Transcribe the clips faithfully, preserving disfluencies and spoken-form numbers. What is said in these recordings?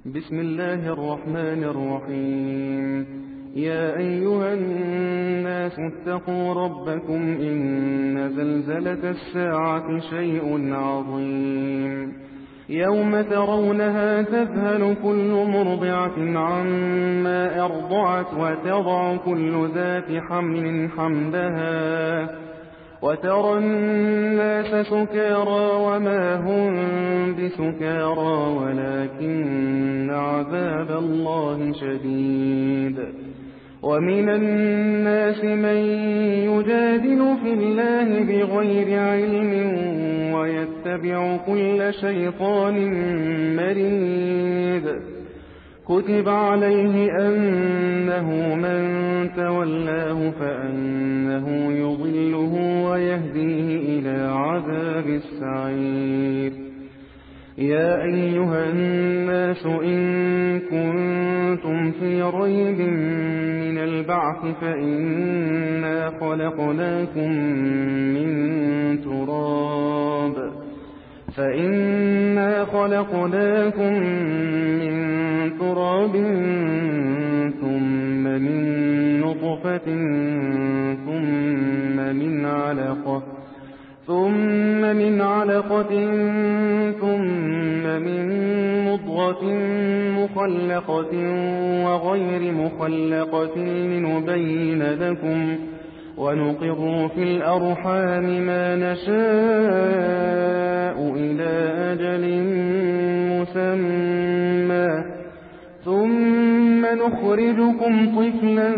بسم الله الرحمن الرحيم. يا أيها الناس اتقوا ربكم إن زلزلة الساعة شيء عظيم يوم ترونها تذهل كل مرضعة عما أرضعت وتضع كل ذات حمل حملها وترى الناس سكارى وما هم بسكارى ولكن عذاب الله شديد. ومن الناس من يجادل في الله بغير علم ويتبع كل شيطان مريد. كتب عليه أنه من تولاه فأنه يضله ويهديه إلى عذاب السعير. يا أيها الناس إن كنتم في ريب من البعث فإنا خلقناكم من تراب فإنا خلقناكم من تراب ثم من نطفة ثم من علقة ثم من علقة ثم من مضغة مخلقة وغير مخلقة لنبين لكم ونقر في الأرحام ما نشاء إلى أجل مسمى ثم نخرجكم طفلا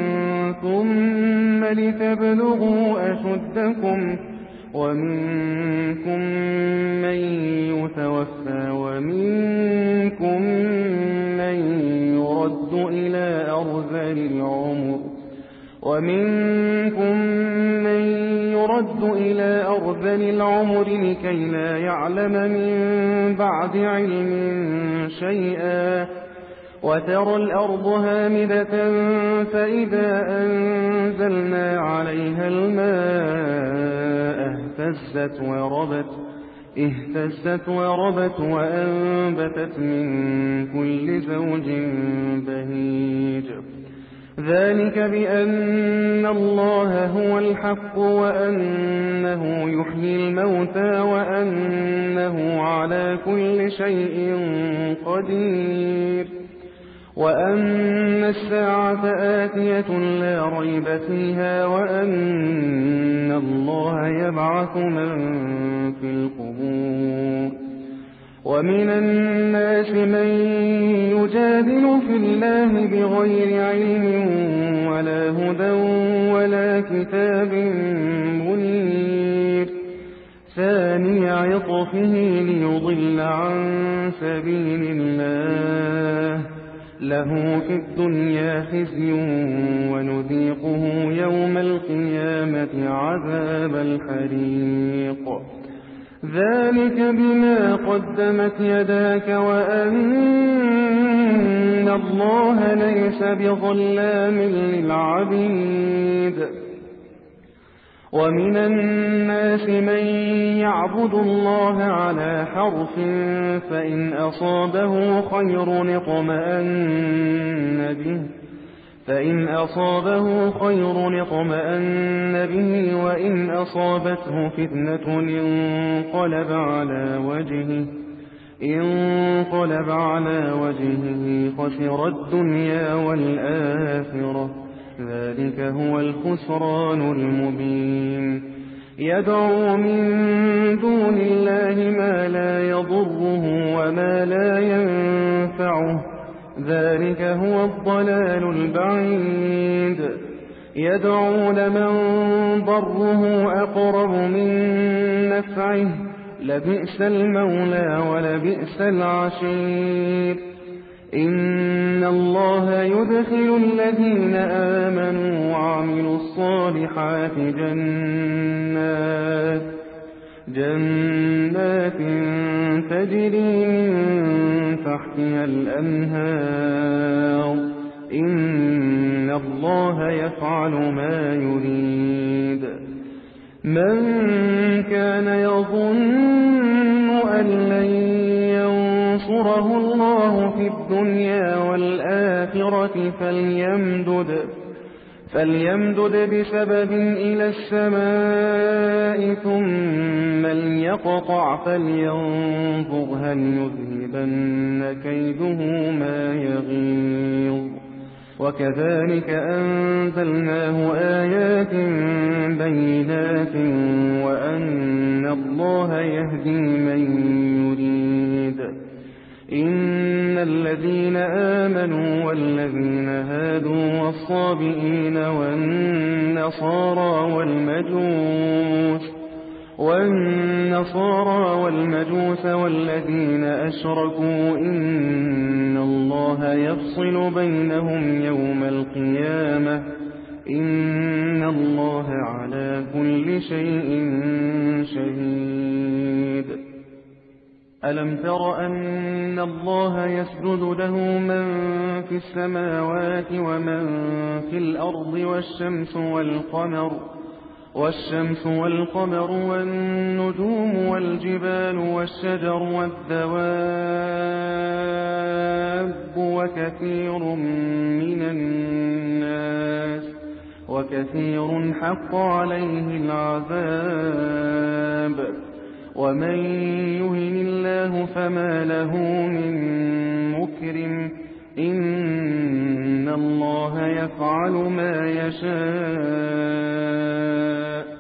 ثم لتبلغوا أشدكم ومنكم من يتوفى ومنكم من يرد إلى أرذل العمر ومنكم من يرد إلى أرذل العمر لكي لا يعلم من بعد علم شيئا. وترى الأرض هامدة فإذا أنزلنا عليها الماء اهتزت وربت اهتزت وربت وأنبتت من كل زوج بهيج. ذلك بأن الله هو الحق وأنه يحيي الموتى وأنه على كل شيء قدير وأن الساعة آتية لا ريب فيها وأن الله يبعث من في القبور. ومن الناس من يجادل في الله بغير علم ولا هدى ولا كتاب منير. ثاني عطفه ليضل عن سبيل الله له في الدنيا خزي ونذيقه يوم القيامة عذاب الحريق. ذلك بما قدمت يداك وأن الله ليس بظلام للعبيد. ومن الناس من يعبد الله على حرف فإن أصابه خير اطمأن به فإن أصابه خير اطمأن به وإن أصابته فتنة انقلب على وجهه انقلب على وجهه خسر الدنيا والآخرة. ذلك هو الخسران المبين. يدعو من دون الله ما لا يضره وما لا ينفعه ذلك هو الضلال البعيد. يدعو لمن ضره أقرب من نفعه لبئس المولى ولبئس العشير. إن الله يدخل الذين آمنوا وعملوا الصالحات جنات جنات تجري من تحتها الأنهار. إن الله يفعل ما يريد. من كان يظن أن لن ينصره الله في الدنيا والآخرة فليمدد فليمدد بسبب إلى السماء ثم ليقطع فلينظر هل يذهبن كيده ما يغيظ. وكذلك أنزلناه آيات بينات وأن الله يهدي من يريد. إن الذين آمنوا والذين هادوا والصابئين والنصارى والمجوس والنصارى والمجوس والذين أشركوا إن الله يفصل بينهم يوم القيامة إن الله على كل شيء شهيد. ألم تر أن الله يسجد له من في السماوات ومن في الأرض والشمس والقمر والشمس والقمر والنجوم والجبال والشجر والدواب وكثير من الناس وكثير حق عليه العذاب ومن يهن الله فما له من مكرم إن الله يفعل ما يشاء.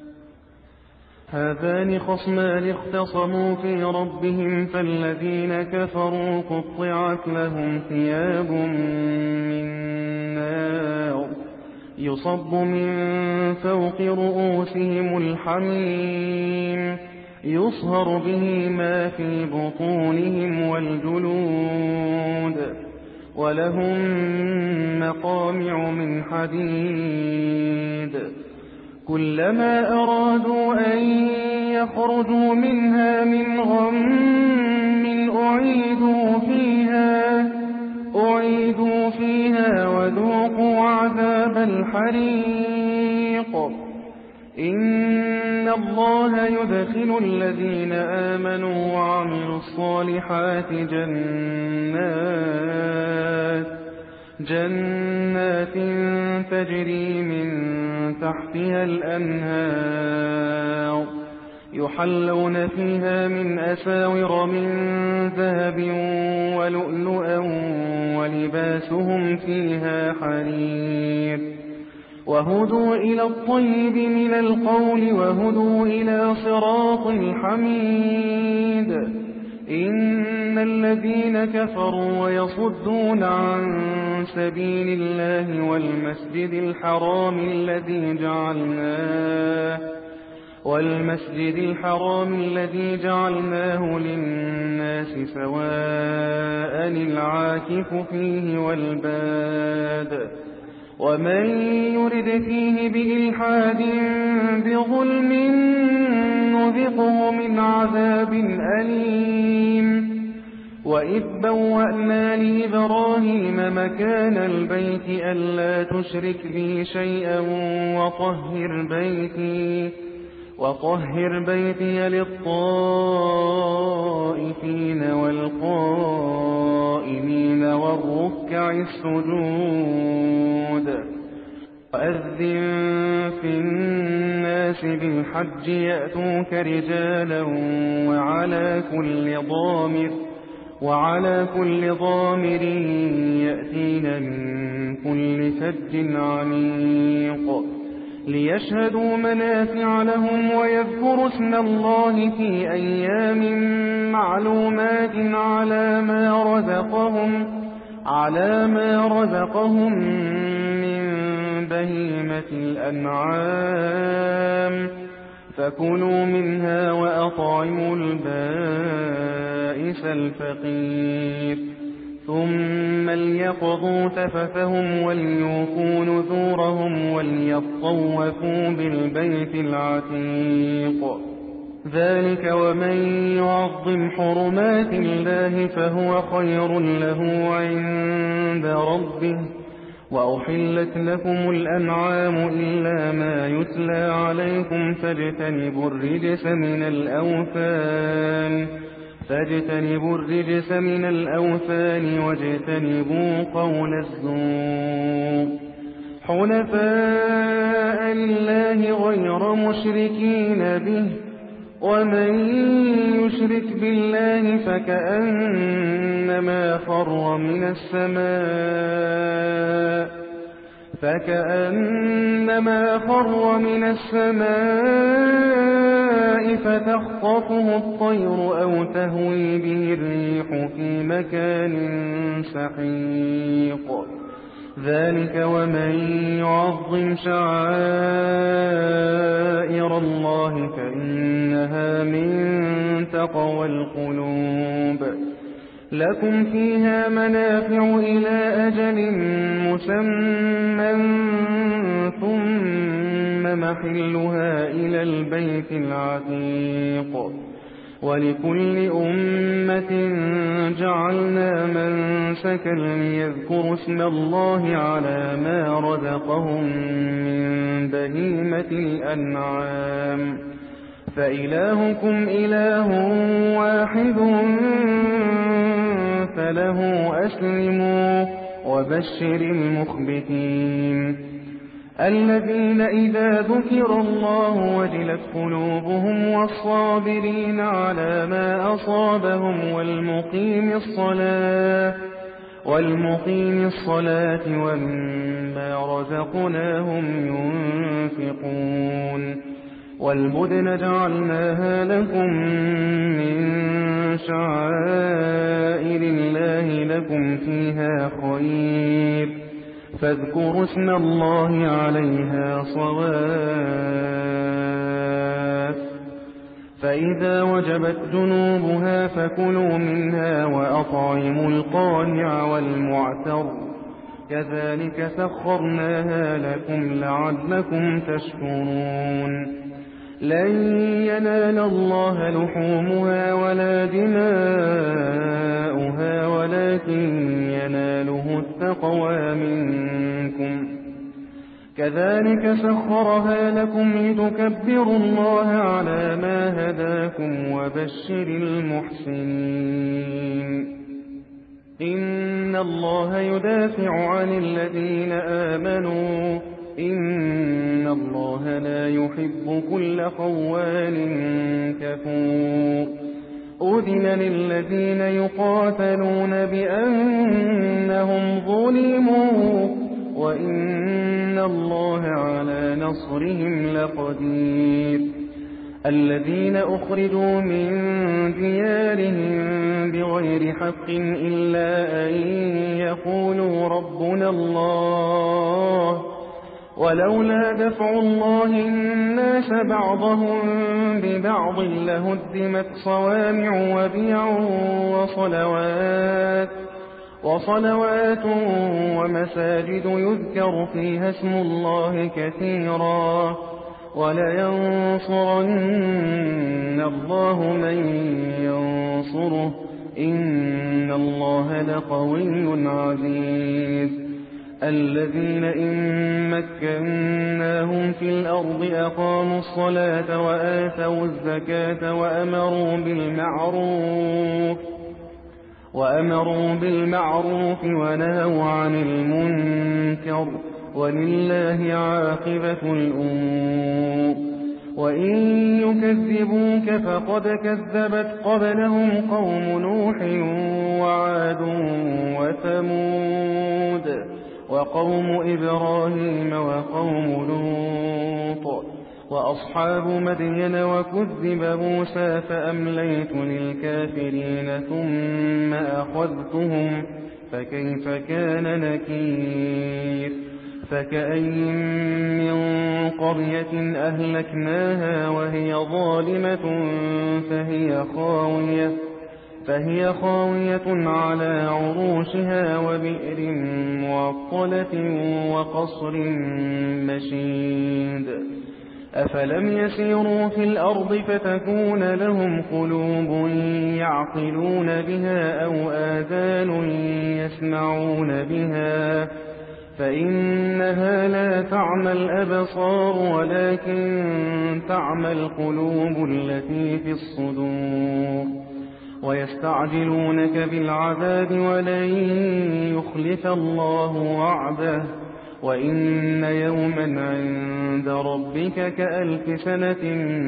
هذان خصمان اختصموا في ربهم فالذين كفروا قطعت لهم ثياب من نار يصب من فوق رؤوسهم الحميم يصهر به ما في بطونهم والجلود ولهم مقامع من حديد كلما أرادوا أن يخرجوا منها من غم أعيدوا فيها أعيدوا فيها وذوقوا عذاب الحريق. إن الله يدخل الذين آمنوا وعملوا الصالحات جنات جنات تجري من تحتها الأنهار يحلون فيها من أساور من ذهب ولؤلؤا ولباسهم فيها حرير وهدوا إلى الطيب من القول وهدوا إلى صراط الحميد. إن الذين كفروا ويصدون عن سبيل الله والمسجد الحرام الذي جعلناه والمسجد الحرام الذي جعلناه للناس سواء العاكف فيه والباد ومن يرد فيه بإلحاد بظلم نذقه من عذاب أليم. وإذ بوأنا لإبراهيم مكان البيت ألا تشرك بي شيئا وطهر بيتي وطهر بيتي للطائفين والقائمين والركع السجود. وأذن في الناس بالحج يأتوك رجالا وعلى كل ضامر وعلى كل ضامر يأتين من كل فج عميق ليشهدوا منافع لهم ويذكروا اسم الله في أيام معلومات على ما رزقهم على ما رزقهم من بهيمة الأنعام فكلوا منها وأطعموا البائس الفقير ثم ليقضوا تفثهم وليوفوا نذورهم وليطوفوا بالبيت العتيق. ذلك ومن يعظم حرمات الله فهو خير له عند ربه. وأحلت لكم الأنعام إلا ما يتلى عليكم فاجتنبوا الرجس من الأوثان فاجتنبوا الرجس من الأوثان واجتنبوا قول الزور حنفاء لله غير مشركين به ومن يشرك بالله فكأنما خر من السماء فكأنما خر من السماء فتخطفه الطير أو تهوي به الريح في مكان سحيق ذلك ومن يعظم شعائر الله فإنها من تقوى القلوب لكم فيها منافع إلى أجل مسمى ثم محلها إلى البيت العتيق ولكل أمة جعلنا منسكا ليذكروا اسم الله على ما رزقهم من بهيمة الأنعام فإلهكم إله واحد فله أسلموا وبشر المخبتين الذين إذا ذكر الله وجلت قلوبهم والصابرين على ما أصابهم والمقيم الصلاة والمقيم الصلاة ومما رزقناهم ينفقون والبدن جعلناها لكم من شعائر الله لكم فيها خير فاذكروا اسم الله عليها صواف فإذا وجبت جنوبها فكلوا منها وأطعموا القانع والمعتر كذلك سخرناها لكم لعلكم تشكرون لن ينال الله لحومها ولا دماؤها ولكن يناله التقوى منكم كذلك سخرها لكم لتكبروا الله على ما هداكم وبشر المحسنين إن الله يدافع عن الذين آمنوا إن الله لا يحب كل خوان كفور أذن للذين يقاتلون بأنهم ظلموا وإن الله على نصرهم لقدير الذين أخرجوا من ديارهم بغير حق إلا أن يقولوا ربنا الله ولولا دفع الله الناس بعضهم ببعض لهدمت صوامع وبيع وصلوات وصلوات ومساجد يذكر فيها اسم الله كثيرا ولينصرن الله من ينصره إن الله لقوي عزيز الذين إن مكناهم في الأرض أقاموا الصلاة وآتوا الزكاة وأمروا بالمعروف وأمروا بالمعروف ونهوا عن المنكر ولله عاقبة الأمور وإن يكذبوك فقد كذبت قبلهم قوم نوح وعاد وثمود وقوم إبراهيم وقوم لوط وأصحاب مدين وكذب موسى فأمليت للكافرين ثم أخذتهم فكيف كان نكير فكأين من قرية أهلكناها وهي ظالمة فهي خاوية فهي خاوية على عروشها وبئر معطلة وقصر مشيد أفلم يسيروا في الأرض فتكون لهم قلوب يعقلون بها أو آذان يسمعون بها فإنها لا تعمى الأبصار ولكن تعمى القلوب التي في الصدور ويستعجلونك بالعذاب ولن يخلف الله وعده وإن يوما عند ربك كألف سنة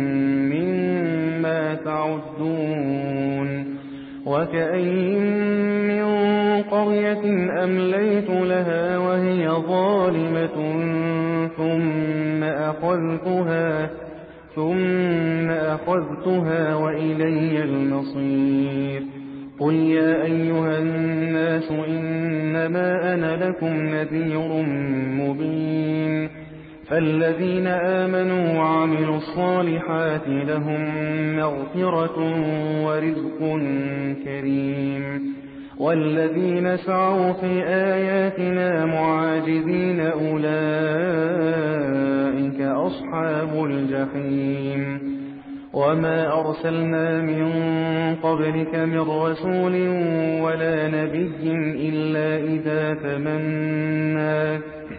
مما تعدون وكأين من قرية أمليت لها وهي ظالمة ثم أخذتها ثم أخذتها وإلي المصير قل يا أيها الناس إنما أنا لكم نذير مبين فالذين آمنوا وعملوا الصالحات لهم مغفرة ورزق كريم والذين سعوا في آياتنا معاجزين أولئك أصحاب الجحيم وما أرسلنا من قبلك من رسول ولا نبي إلا إذا تمنى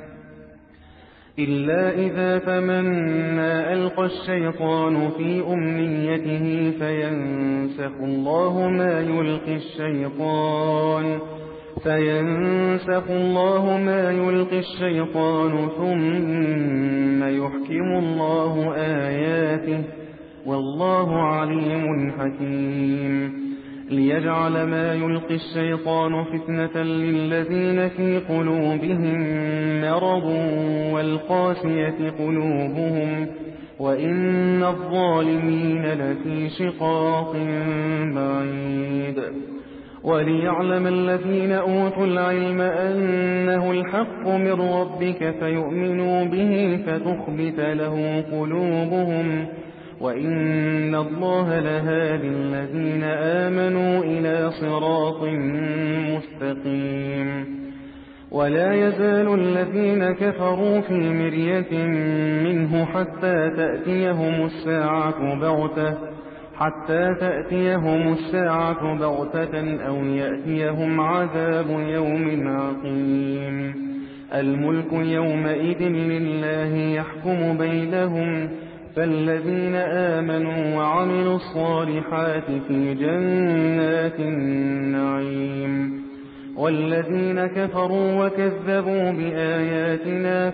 إلا إذا تمنى ألقى الشيطان في أمنيته فينسخ الله ما يلقي الشيطان فينسخ الله ما يلقي الشيطان ثم يحكم الله آياته والله عليم حكيم ليجعل ما يلقي الشيطان فتنة للذين في قلوبهم مرض والقاسية قلوبهم وإن الظالمين لفي شقاق بعيد وليعلم الذين أوتوا العلم أنه الحق من ربك فيؤمنوا به فتخبت له قلوبهم وإن الله لهادي الذين آمنوا إلى صراط مستقيم ولا يزال الذين كفروا في مرية منه حتى تأتيهم الساعة بغتة حتى تأتيهم الساعة بغتة أو يأتيهم عذاب يوم عقيم الملك يومئذ لله يحكم بينهم فالذين آمنوا وعملوا الصالحات في جنات النعيم والذين كفروا وكذبوا بآياتنا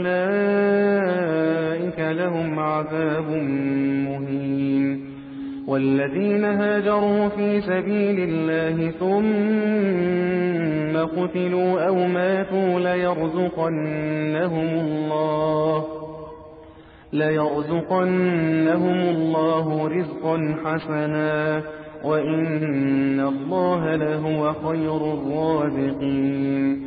فأولئك لهم عذاب مهين والذين هاجروا في سبيل الله ثم قتلوا أو ماتوا ليرزقنهم الله ليرزقنهم الله رزقا حسنا وإن الله لهو خير الرازقين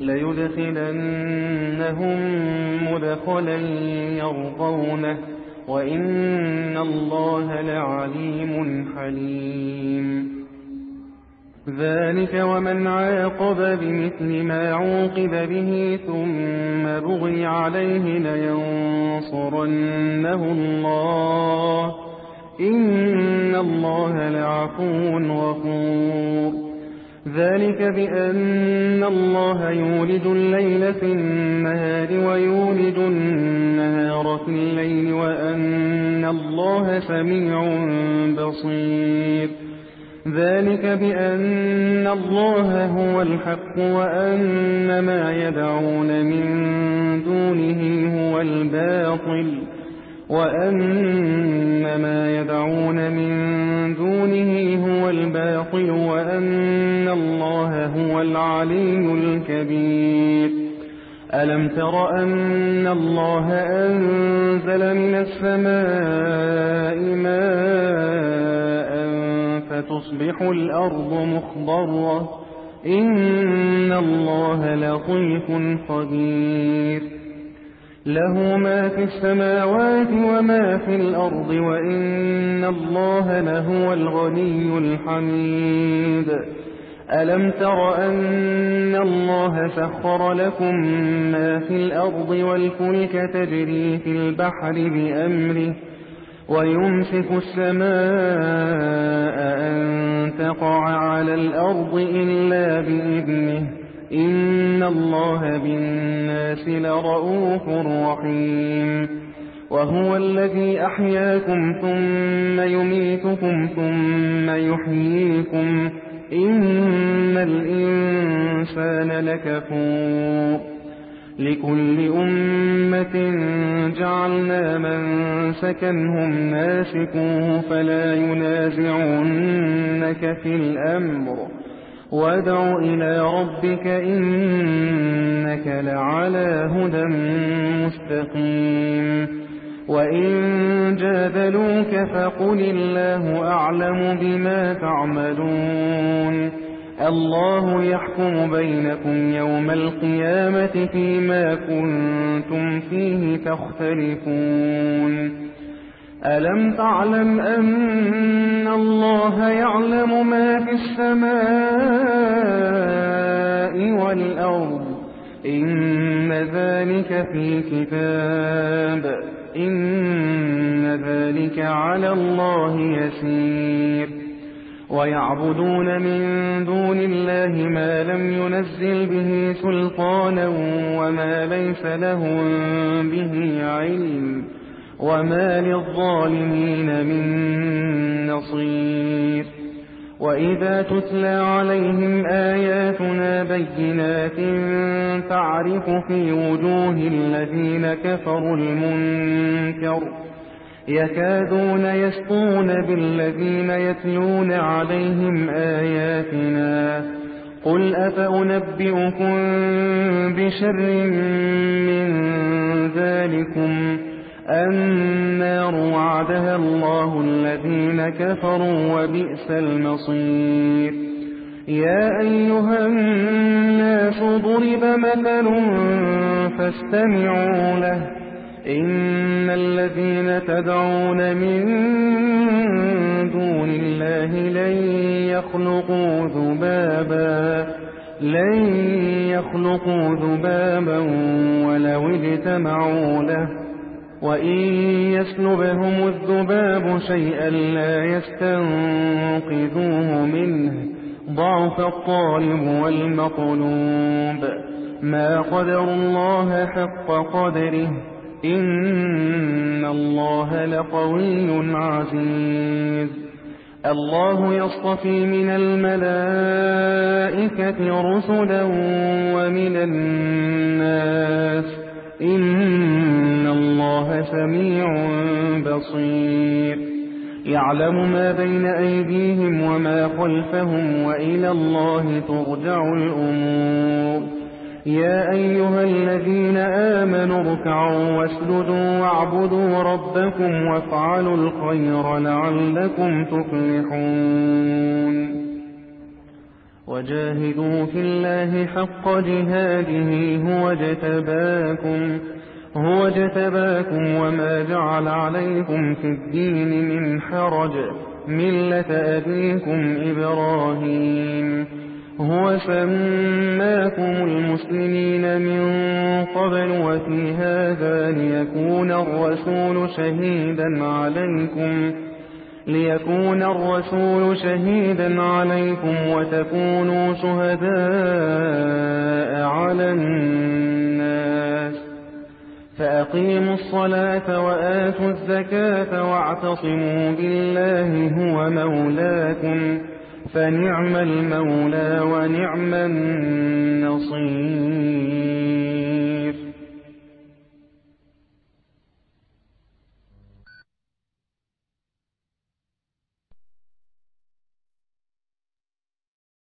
ليدخلنهم مدخلا يرضونه وإن الله لعليم حليم ذلك ومن عاقب بمثل ما عوقب به ثم بغي عليه لينصرنه الله إن الله لعفو غفور ذلك بأن الله يولد الليل في النهار ويولد النهار في الليل وأن الله سميع بصير ذلك بأن الله هو الحق وأن ما يدعون من دونه هو الباطل وأن ما يدعون من دونه هو الباطل وأن الله هو العلي الكبير ألم تر أن الله أنزل من السماء ماء فتصبح الأرض مخضرة إن الله لطيف خبير له ما في السماوات وما في الأرض وإن الله لهو الغني الحميد ألم تر أن الله سخر لكم ما في الأرض والفلك تجري في البحر بأمره ويمسك السماء أن تقع على الأرض إلا بإذنه إن الله بالناس لرؤوف رحيم وهو الذي أحياكم ثم يميتكم ثم يحييكم إن الإنسان لكفور لكل أمة جعلنا منسكا هم ناسكوه فلا ينازعنك في الأمر وادع إلى ربك إنك لعلى هدى مستقيم وإن جادلوك فقل الله أعلم بما تعملون الله يحكم بينكم يوم القيامة فيما كنتم فيه تختلفون ألم تعلم أن الله يعلم ما في السماء والأرض إن ذلك في كتاب إن ذلك على الله يسير ويعبدون من دون الله ما لم ينزل به سلطانا وما ليس لهم به علم وما للظالمين من نصير وإذا تتلى عليهم آياتنا بينات تعرف في وجوه الذين كفروا المنكر يكادون يسطون بالذين يتلون عليهم آياتنا قل أفأنبئكم بشر من ذلكم النار وعدها الله الذين كفروا وبئس المصير يا أيها الناس ضرب مثل فاستمعوا له إن الذين تدعون من دون الله لن يخلقوا ذبابا لن يخلقوا ذبابا ولو اجتمعوا له وإن يسلبهم الذباب شيئا لا يستنقذوه منه ضعف الطالب والمطلوب ما قدر الله حق قدره إن الله لقوي عزيز الله يصطفي من الملائكة رسلا ومن الناس إن الله سميع بصير يعلم ما بين أيديهم وما خلفهم وإلى الله ترجع الأمور يا أيها الذين آمنوا اركعوا واسجدوا واعبدوا ربكم وافعلوا الخير لعلكم تفلحون وجاهدوا في الله حق جهاده هو اجتباكم هو اجتباكم وما جعل عليكم في الدين من حرج ملة أبيكم إبراهيم هو سماكم المسلمين من قبل وفي هذا ليكون الرسول شهيدا عليكم ليكون الرسول شهيدا عليكم وتكونوا شهداء على الناس فأقيموا الصلاة وآتوا الزكاة واعتصموا بالله هو مولاكم فنعم المولى ونعم النصير